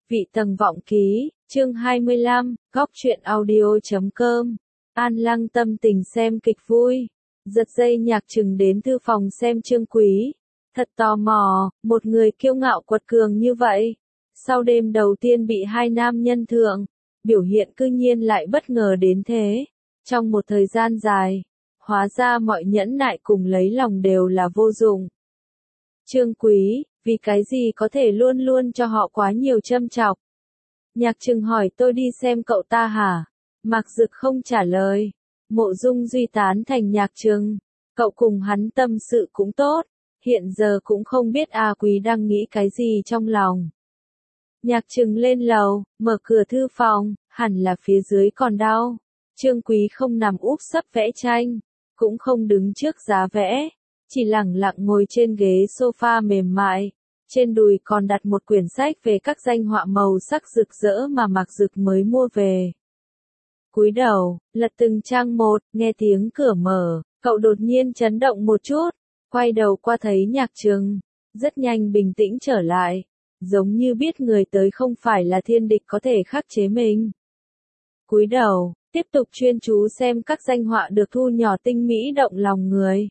Vị tầng vọng ký, chương 25, góc truyện audio.com. An Lăng tâm tình xem kịch vui. Giật dây Nhạc Trừng đến thư phòng xem Trương Quý. Thật tò mò, một người kiêu ngạo quật cường như vậy. Sau đêm đầu tiên bị hai nam nhân thượng, biểu hiện cư nhiên lại bất ngờ đến thế. Trong một thời gian dài, hóa ra mọi nhẫn nại cùng lấy lòng đều là vô dụng. Trương Quý, vì cái gì có thể luôn luôn cho họ quá nhiều châm chọc? Nhạc Trừng hỏi tôi đi xem cậu ta hả? Mạc Dực không trả lời. Mộ Dung Duy tán thành Nhạc Trừng. Cậu cùng hắn tâm sự cũng tốt. Hiện giờ cũng không biết A Quý đang nghĩ cái gì trong lòng. Nhạc Trừng lên lầu, mở cửa thư phòng, hẳn là phía dưới còn đau. Trương Quý không nằm úp sấp vẽ tranh, cũng không đứng trước giá vẽ, chỉ lẳng lặng ngồi trên ghế sofa mềm mại. Trên đùi còn đặt một quyển sách về các danh họa màu sắc rực rỡ mà Mạc Dực mới mua về. Cúi đầu, lật từng trang một, nghe tiếng cửa mở, cậu đột nhiên chấn động một chút, quay đầu qua thấy Nhạc Trừng, rất nhanh bình tĩnh trở lại, giống như biết người tới không phải là thiên địch có thể khắc chế mình. Cúi đầu, tiếp tục chuyên chú xem các danh họa được thu nhỏ tinh mỹ động lòng người.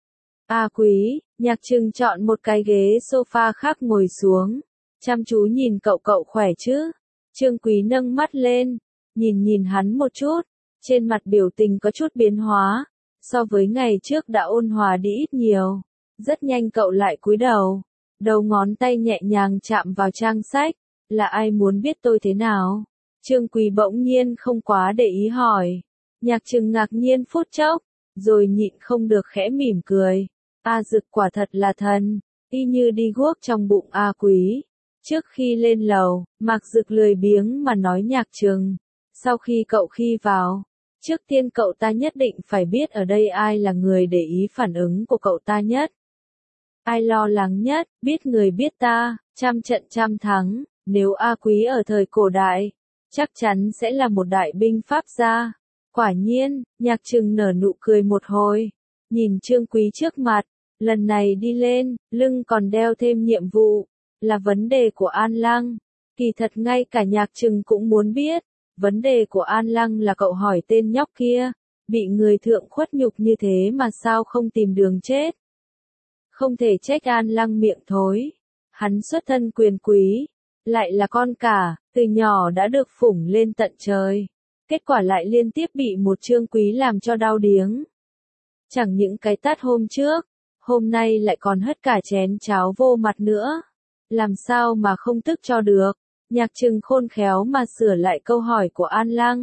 A Quý, Nhạc Trừng chọn một cái ghế sofa khác ngồi xuống, chăm chú nhìn cậu khỏe chứ? Trương Quý nâng mắt lên, nhìn hắn một chút, trên mặt biểu tình có chút biến hóa, so với ngày trước đã ôn hòa đi ít nhiều. Rất nhanh cậu lại cúi đầu, đầu ngón tay nhẹ nhàng chạm vào trang sách, là ai muốn biết tôi thế nào? Trương Quý bỗng nhiên không quá để ý hỏi. Nhạc Trừng ngạc nhiên phút chốc, rồi nhịn không được khẽ mỉm cười. A Dực quả thật là thần, y như đi guốc trong bụng A Quý. Trước khi lên lầu, Mạc Dực lười biếng mà nói Nhạc Trừng. Sau khi cậu vào, trước tiên cậu ta nhất định phải biết ở đây ai là người để ý phản ứng của cậu ta nhất. Ai lo lắng nhất, biết người biết ta, trăm trận trăm thắng, nếu A Quý ở thời cổ đại, chắc chắn sẽ là một đại binh pháp gia. Quả nhiên, Nhạc Trừng nở nụ cười một hồi, nhìn Trương Quý trước mặt, lần này đi lên, lưng còn đeo thêm nhiệm vụ, là vấn đề của An Lăng. Kỳ thật ngay cả Nhạc Trừng cũng muốn biết, vấn đề của An Lăng là cậu hỏi tên nhóc kia, bị người thượng khuất nhục như thế mà sao không tìm đường chết. Không thể trách An Lăng miệng thối, hắn xuất thân quyền quý, lại là con cả, từ nhỏ đã được phủng lên tận trời. Kết quả lại liên tiếp bị một Trương Quý làm cho đau điếng. Chẳng những cái tát hôm trước, hôm nay lại còn hất cả chén cháo vô mặt nữa. Làm sao mà không tức cho được? Nhạc Trừng khôn khéo mà sửa lại câu hỏi của An Lăng.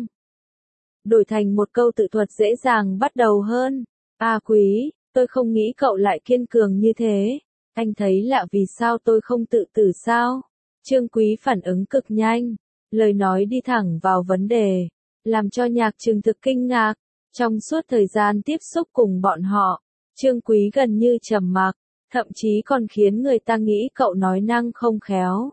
Đổi thành một câu tự thuật dễ dàng bắt đầu hơn. A Quý, tôi không nghĩ cậu lại kiên cường như thế. Anh thấy lạ vì sao tôi không tự tử sao? Trương Quý phản ứng cực nhanh. Lời nói đi thẳng vào vấn đề, làm cho Nhạc Trừng thực kinh ngạc. Trong suốt thời gian tiếp xúc cùng bọn họ, Trương Quý gần như trầm mặc, thậm chí còn khiến người ta nghĩ cậu nói năng không khéo.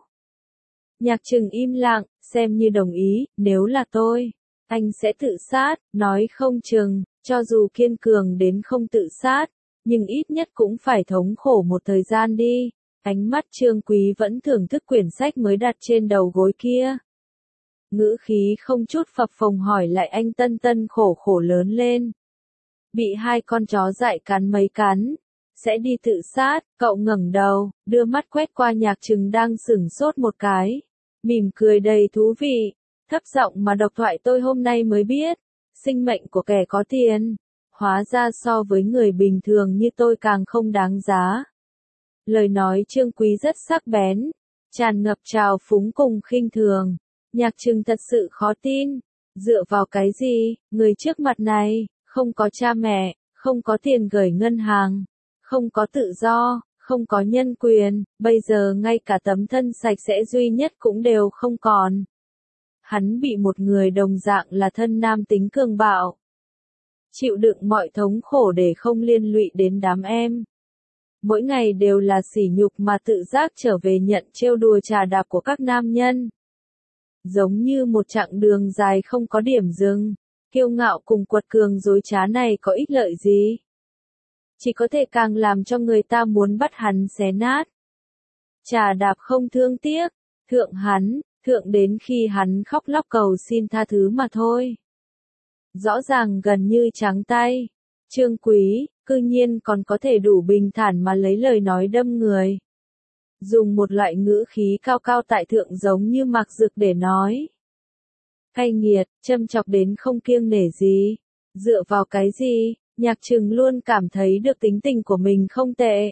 Nhạc Trừng im lặng, xem như đồng ý, nếu là tôi, anh sẽ tự sát, nói không chừng, cho dù kiên cường đến không tự sát, nhưng ít nhất cũng phải thống khổ một thời gian đi. Ánh mắt Trương Quý vẫn thưởng thức quyển sách mới đặt trên đầu gối kia. Ngữ khí không chút phập phồng hỏi lại anh tân khổ lớn lên. Bị hai con chó dại cắn mấy cắn, sẽ đi tự sát. Cậu ngẩng đầu, đưa mắt quét qua Nhạc Trừng đang sửng sốt một cái, mỉm cười đầy thú vị, thấp giọng mà độc thoại tôi hôm nay mới biết, sinh mệnh của kẻ có tiền, hóa ra so với người bình thường như tôi càng không đáng giá. Lời nói Trương Quý rất sắc bén, tràn ngập trào phúng cùng khinh thường. Nhạc Trừng thật sự khó tin, dựa vào cái gì, người trước mặt này, không có cha mẹ, không có tiền gửi ngân hàng, không có tự do, không có nhân quyền, bây giờ ngay cả tấm thân sạch sẽ duy nhất cũng đều không còn. Hắn bị một người đồng dạng là thân nam tính cường bạo, chịu đựng mọi thống khổ để không liên lụy đến đám em. Mỗi ngày đều là sỉ nhục mà tự giác trở về nhận trêu đùa trà đạp của các nam nhân. Giống như một chặng đường dài không có điểm dừng, kiêu ngạo cùng quật cường dối trá này có ích lợi gì? Chỉ có thể càng làm cho người ta muốn bắt hắn xé nát. Trà đạp không thương tiếc, thượng hắn, Thượng đến khi hắn khóc lóc cầu xin tha thứ mà thôi. Rõ ràng gần như trắng tay. Trương Quý, cư nhiên còn có thể đủ bình thản mà lấy lời nói đâm người. Dùng một loại ngữ khí cao cao tại thượng giống như Mạc Dực để nói. Cay nghiệt, châm chọc đến không kiêng nể gì. Dựa vào cái gì, Nhạc Trừng luôn cảm thấy được tính tình của mình không tệ.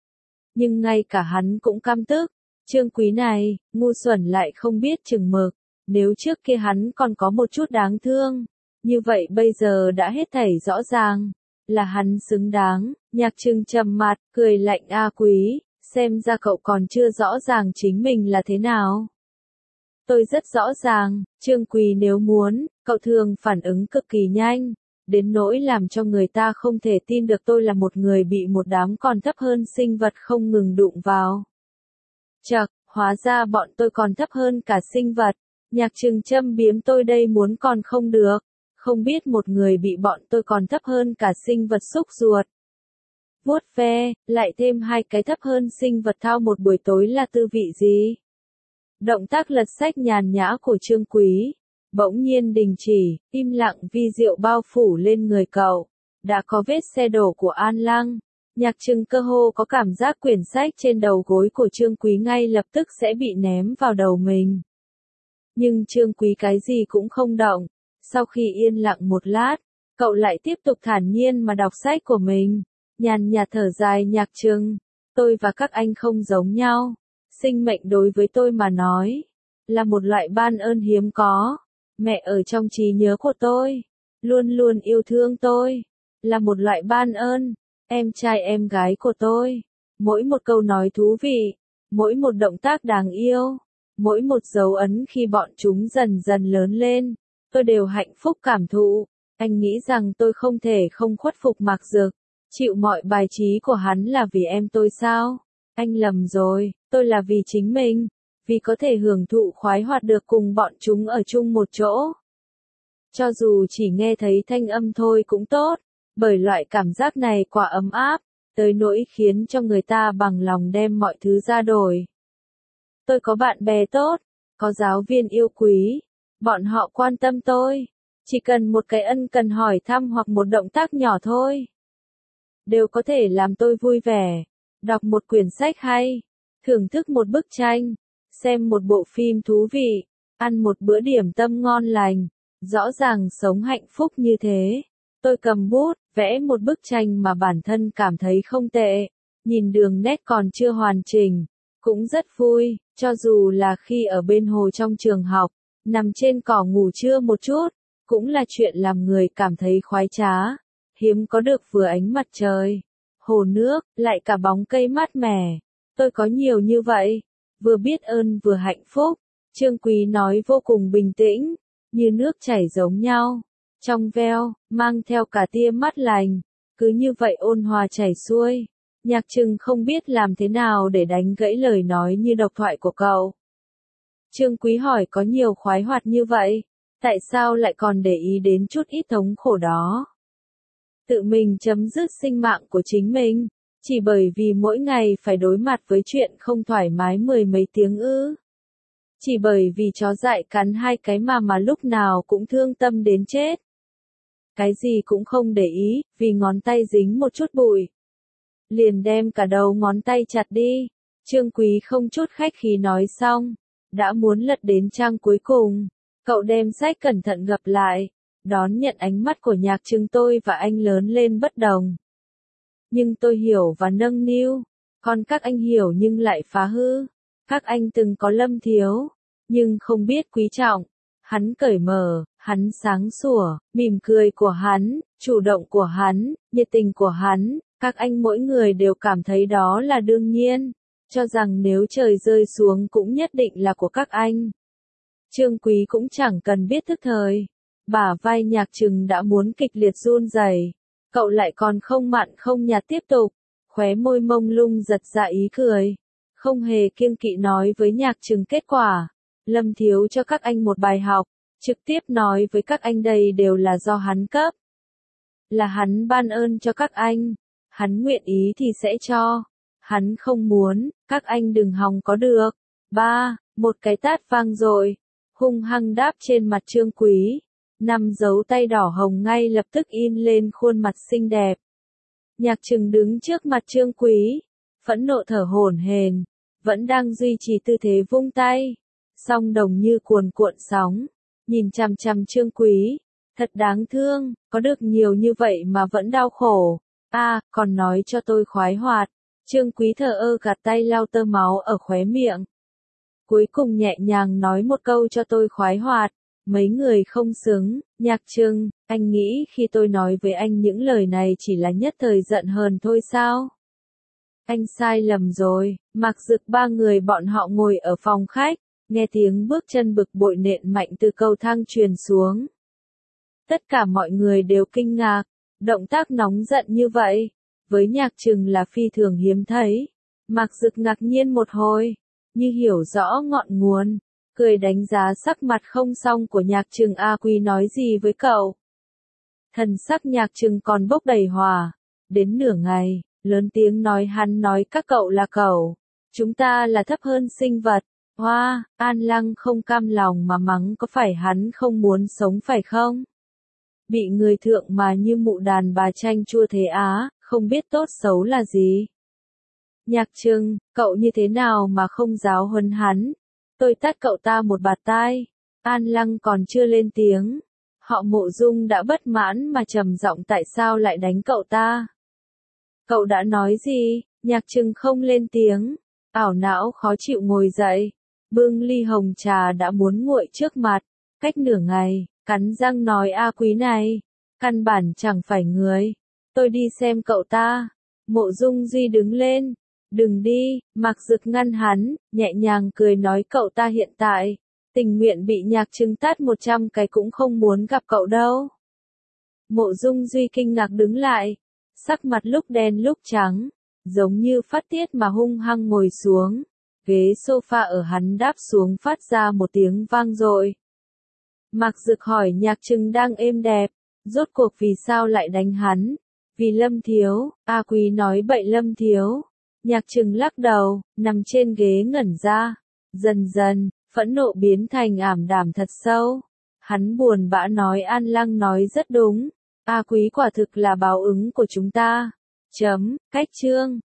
Nhưng ngay cả hắn cũng căm tức. Trương Quý này, ngu xuẩn lại không biết chừng mực. Nếu trước kia hắn còn có một chút đáng thương. Như vậy bây giờ đã hết thảy rõ ràng. Là hắn xứng đáng. Nhạc Trừng trầm mặt, cười lạnh A Quý. Xem ra cậu còn chưa rõ ràng chính mình là thế nào. Tôi rất rõ ràng, Trương Quý nếu muốn, cậu thường phản ứng cực kỳ nhanh. Đến nỗi làm cho người ta không thể tin được tôi là một người bị một đám còn thấp hơn sinh vật không ngừng đụng vào. Chậc, hóa ra bọn tôi còn thấp hơn cả sinh vật. Nhạc Trừng châm biếm tôi đây muốn còn không được. Không biết một người bị bọn tôi còn thấp hơn cả sinh vật xúc ruột. Vuốt ve, lại thêm hai cái thấp hơn sinh vật thao một buổi tối là tư vị gì? Động tác lật sách nhàn nhã của Trương Quý. Bỗng nhiên đình chỉ, im lặng vi diệu bao phủ lên người cậu. Đã có vết xe đổ của An Lăng. Nhạc Trừng cơ hồ có cảm giác quyển sách trên đầu gối của Trương Quý ngay lập tức sẽ bị ném vào đầu mình. Nhưng Trương Quý cái gì cũng không động. Sau khi yên lặng một lát, cậu lại tiếp tục thản nhiên mà đọc sách của mình. Nhàn nhạt thở dài Nhạc Trừng. Tôi và các anh không giống nhau. Sinh mệnh đối với tôi mà nói, là một loại ban ơn hiếm có. Mẹ ở trong trí nhớ của tôi, luôn luôn yêu thương tôi, là một loại ban ơn. Em trai em gái của tôi, mỗi một câu nói thú vị, mỗi một động tác đáng yêu, mỗi một dấu ấn khi bọn chúng dần dần lớn lên, tôi đều hạnh phúc cảm thụ. Anh nghĩ rằng tôi không thể không khuất phục Mạc Dực, chịu mọi bài trí của hắn là vì em tôi sao? Anh lầm rồi, tôi là vì chính mình, vì có thể hưởng thụ khoái hoạt được cùng bọn chúng ở chung một chỗ. Cho dù chỉ nghe thấy thanh âm thôi cũng tốt, bởi loại cảm giác này quá ấm áp, tới nỗi khiến cho người ta bằng lòng đem mọi thứ ra đổi. Tôi có bạn bè tốt, có giáo viên yêu quý, bọn họ quan tâm tôi, chỉ cần một cái ân cần hỏi thăm hoặc một động tác nhỏ thôi, đều có thể làm tôi vui vẻ. Đọc một quyển sách hay, thưởng thức một bức tranh, xem một bộ phim thú vị, ăn một bữa điểm tâm ngon lành, rõ ràng sống hạnh phúc như thế. Tôi cầm bút, vẽ một bức tranh mà bản thân cảm thấy không tệ, nhìn đường nét còn chưa hoàn chỉnh, cũng rất vui, cho dù là khi ở bên hồ trong trường học, nằm trên cỏ ngủ trưa một chút, cũng là chuyện làm người cảm thấy khoái trá, hiếm có được vừa ánh mặt trời, hồ nước, lại cả bóng cây mát mẻ. Tôi có nhiều như vậy, vừa biết ơn vừa hạnh phúc. Trương Quý nói vô cùng bình tĩnh, như nước chảy giống nhau, trong veo, mang theo cả tia mát lành, cứ như vậy ôn hòa chảy xuôi. Nhạc Trừng không biết làm thế nào để đánh gãy lời nói như độc thoại của cậu. Trương Quý hỏi có nhiều khoái hoạt như vậy, tại sao lại còn để ý đến chút ít thống khổ đó? Tự mình chấm dứt sinh mạng của chính mình, chỉ bởi vì mỗi ngày phải đối mặt với chuyện không thoải mái mười mấy tiếng ư? Chỉ bởi vì chó dại cắn hai cái mà lúc nào cũng thương tâm đến chết. Cái gì cũng không để ý, vì ngón tay dính một chút bụi. Liền đem cả đầu ngón tay chặt đi. Trương Quý không chút khách khí nói xong, đã muốn lật đến trang cuối cùng. Cậu đem sách cẩn thận gập lại, đón nhận ánh mắt của Nhạc Trừng. Tôi và anh lớn lên bất đồng. Nhưng tôi hiểu và nâng niu, còn các anh hiểu nhưng lại phá hư. Các anh từng có Lâm Thiếu, nhưng không biết quý trọng. Hắn cởi mở, hắn sáng sủa, mỉm cười của hắn, chủ động của hắn, nhiệt tình của hắn, các anh mỗi người đều cảm thấy đó là đương nhiên, cho rằng nếu trời rơi xuống cũng nhất định là của các anh. Trương Quý cũng chẳng cần biết thức thời, bả vai Nhạc Trừng đã muốn kịch liệt run rẩy, cậu lại còn không mặn không nhạt tiếp tục, khóe môi mông lung giật ra ý cười, không hề kiêng kỵ nói với Nhạc Trừng kết quả. Lâm Thiếu cho các anh một bài học, trực tiếp nói với các anh đây đều là do hắn cấp. Là hắn ban ơn cho các anh, hắn nguyện ý thì sẽ cho, hắn không muốn, các anh đừng hòng có được. 3. Một cái tát vang dội, hung hăng đáp trên mặt Trương Quý. 5 dấu tay đỏ hồng ngay lập tức in lên khuôn mặt xinh đẹp. Nhạc Trừng đứng trước mặt Trương Quý, phẫn nộ thở hổn hển, vẫn đang duy trì tư thế vung tay, song đồng như cuồn cuộn sóng, nhìn chằm chằm Trương Quý, thật đáng thương, có được nhiều như vậy mà vẫn đau khổ. Còn nói cho tôi khoái hoạt. Trương Quý thờ ơ gạt tay lau tơ máu ở khóe miệng. Cuối cùng nhẹ nhàng nói một câu cho tôi khoái hoạt. Mấy người không xứng. Nhạc Trừng, anh nghĩ khi tôi nói với anh những lời này chỉ là nhất thời giận hờn thôi sao? Anh sai lầm rồi. Mạc Dực ba người bọn họ ngồi ở phòng khách, nghe tiếng bước chân bực bội nện mạnh từ cầu thang truyền xuống. Tất cả mọi người đều kinh ngạc, động tác nóng giận như vậy, với Nhạc Trừng là phi thường hiếm thấy. Mạc Dực ngạc nhiên một hồi, như hiểu rõ ngọn nguồn, cười đánh giá sắc mặt không xong của Nhạc Trừng. A Quý nói gì với cậu? Thần sắc Nhạc Trừng còn bốc đầy hỏa, đến nửa ngày, lớn tiếng nói hắn nói các cậu là cẩu, chúng ta là thấp hơn sinh vật. Hoa, An Lăng không cam lòng mà mắng có phải hắn không muốn sống phải không? Bị người thượng mà như mụ đàn bà chanh chua thế á, không biết tốt xấu là gì. Nhạc Trừng, cậu như thế nào mà không giáo huấn hắn? Tôi tát cậu ta một bạt tai. An Lăng còn chưa lên tiếng. Họ Mộ Dung đã bất mãn mà trầm giọng tại sao lại đánh cậu ta? Cậu đã nói gì? Nhạc Trừng không lên tiếng. Ảo não khó chịu ngồi dậy. Bưng ly hồng trà đã muốn nguội trước mặt. Cách nửa ngày, cắn răng nói A Quý này. Căn bản chẳng phải người. Tôi đi xem cậu ta. Mộ Dung Duy đứng lên. Đừng đi, Mạc Dực ngăn hắn, nhẹ nhàng cười nói cậu ta hiện tại, tình nguyện bị Nhạc Trừng tát 100 cái cũng không muốn gặp cậu đâu. Mộ Dung Duy kinh ngạc đứng lại, sắc mặt lúc đen lúc trắng, giống như phát tiết mà hung hăng ngồi xuống, ghế sofa ở hắn đáp xuống phát ra một tiếng vang dội. Mạc Dực hỏi Nhạc Trừng đang êm đẹp, rốt cuộc vì sao lại đánh hắn? Vì Lâm Thiếu. A Quý nói bậy Lâm Thiếu. Nhạc Trừng lắc đầu, nằm trên ghế ngẩn ra. Dần dần, phẫn nộ biến thành ảm đạm thật sâu. Hắn buồn bã nói An Lăng nói rất đúng. A Quý quả thực là báo ứng của chúng ta. Cách chương.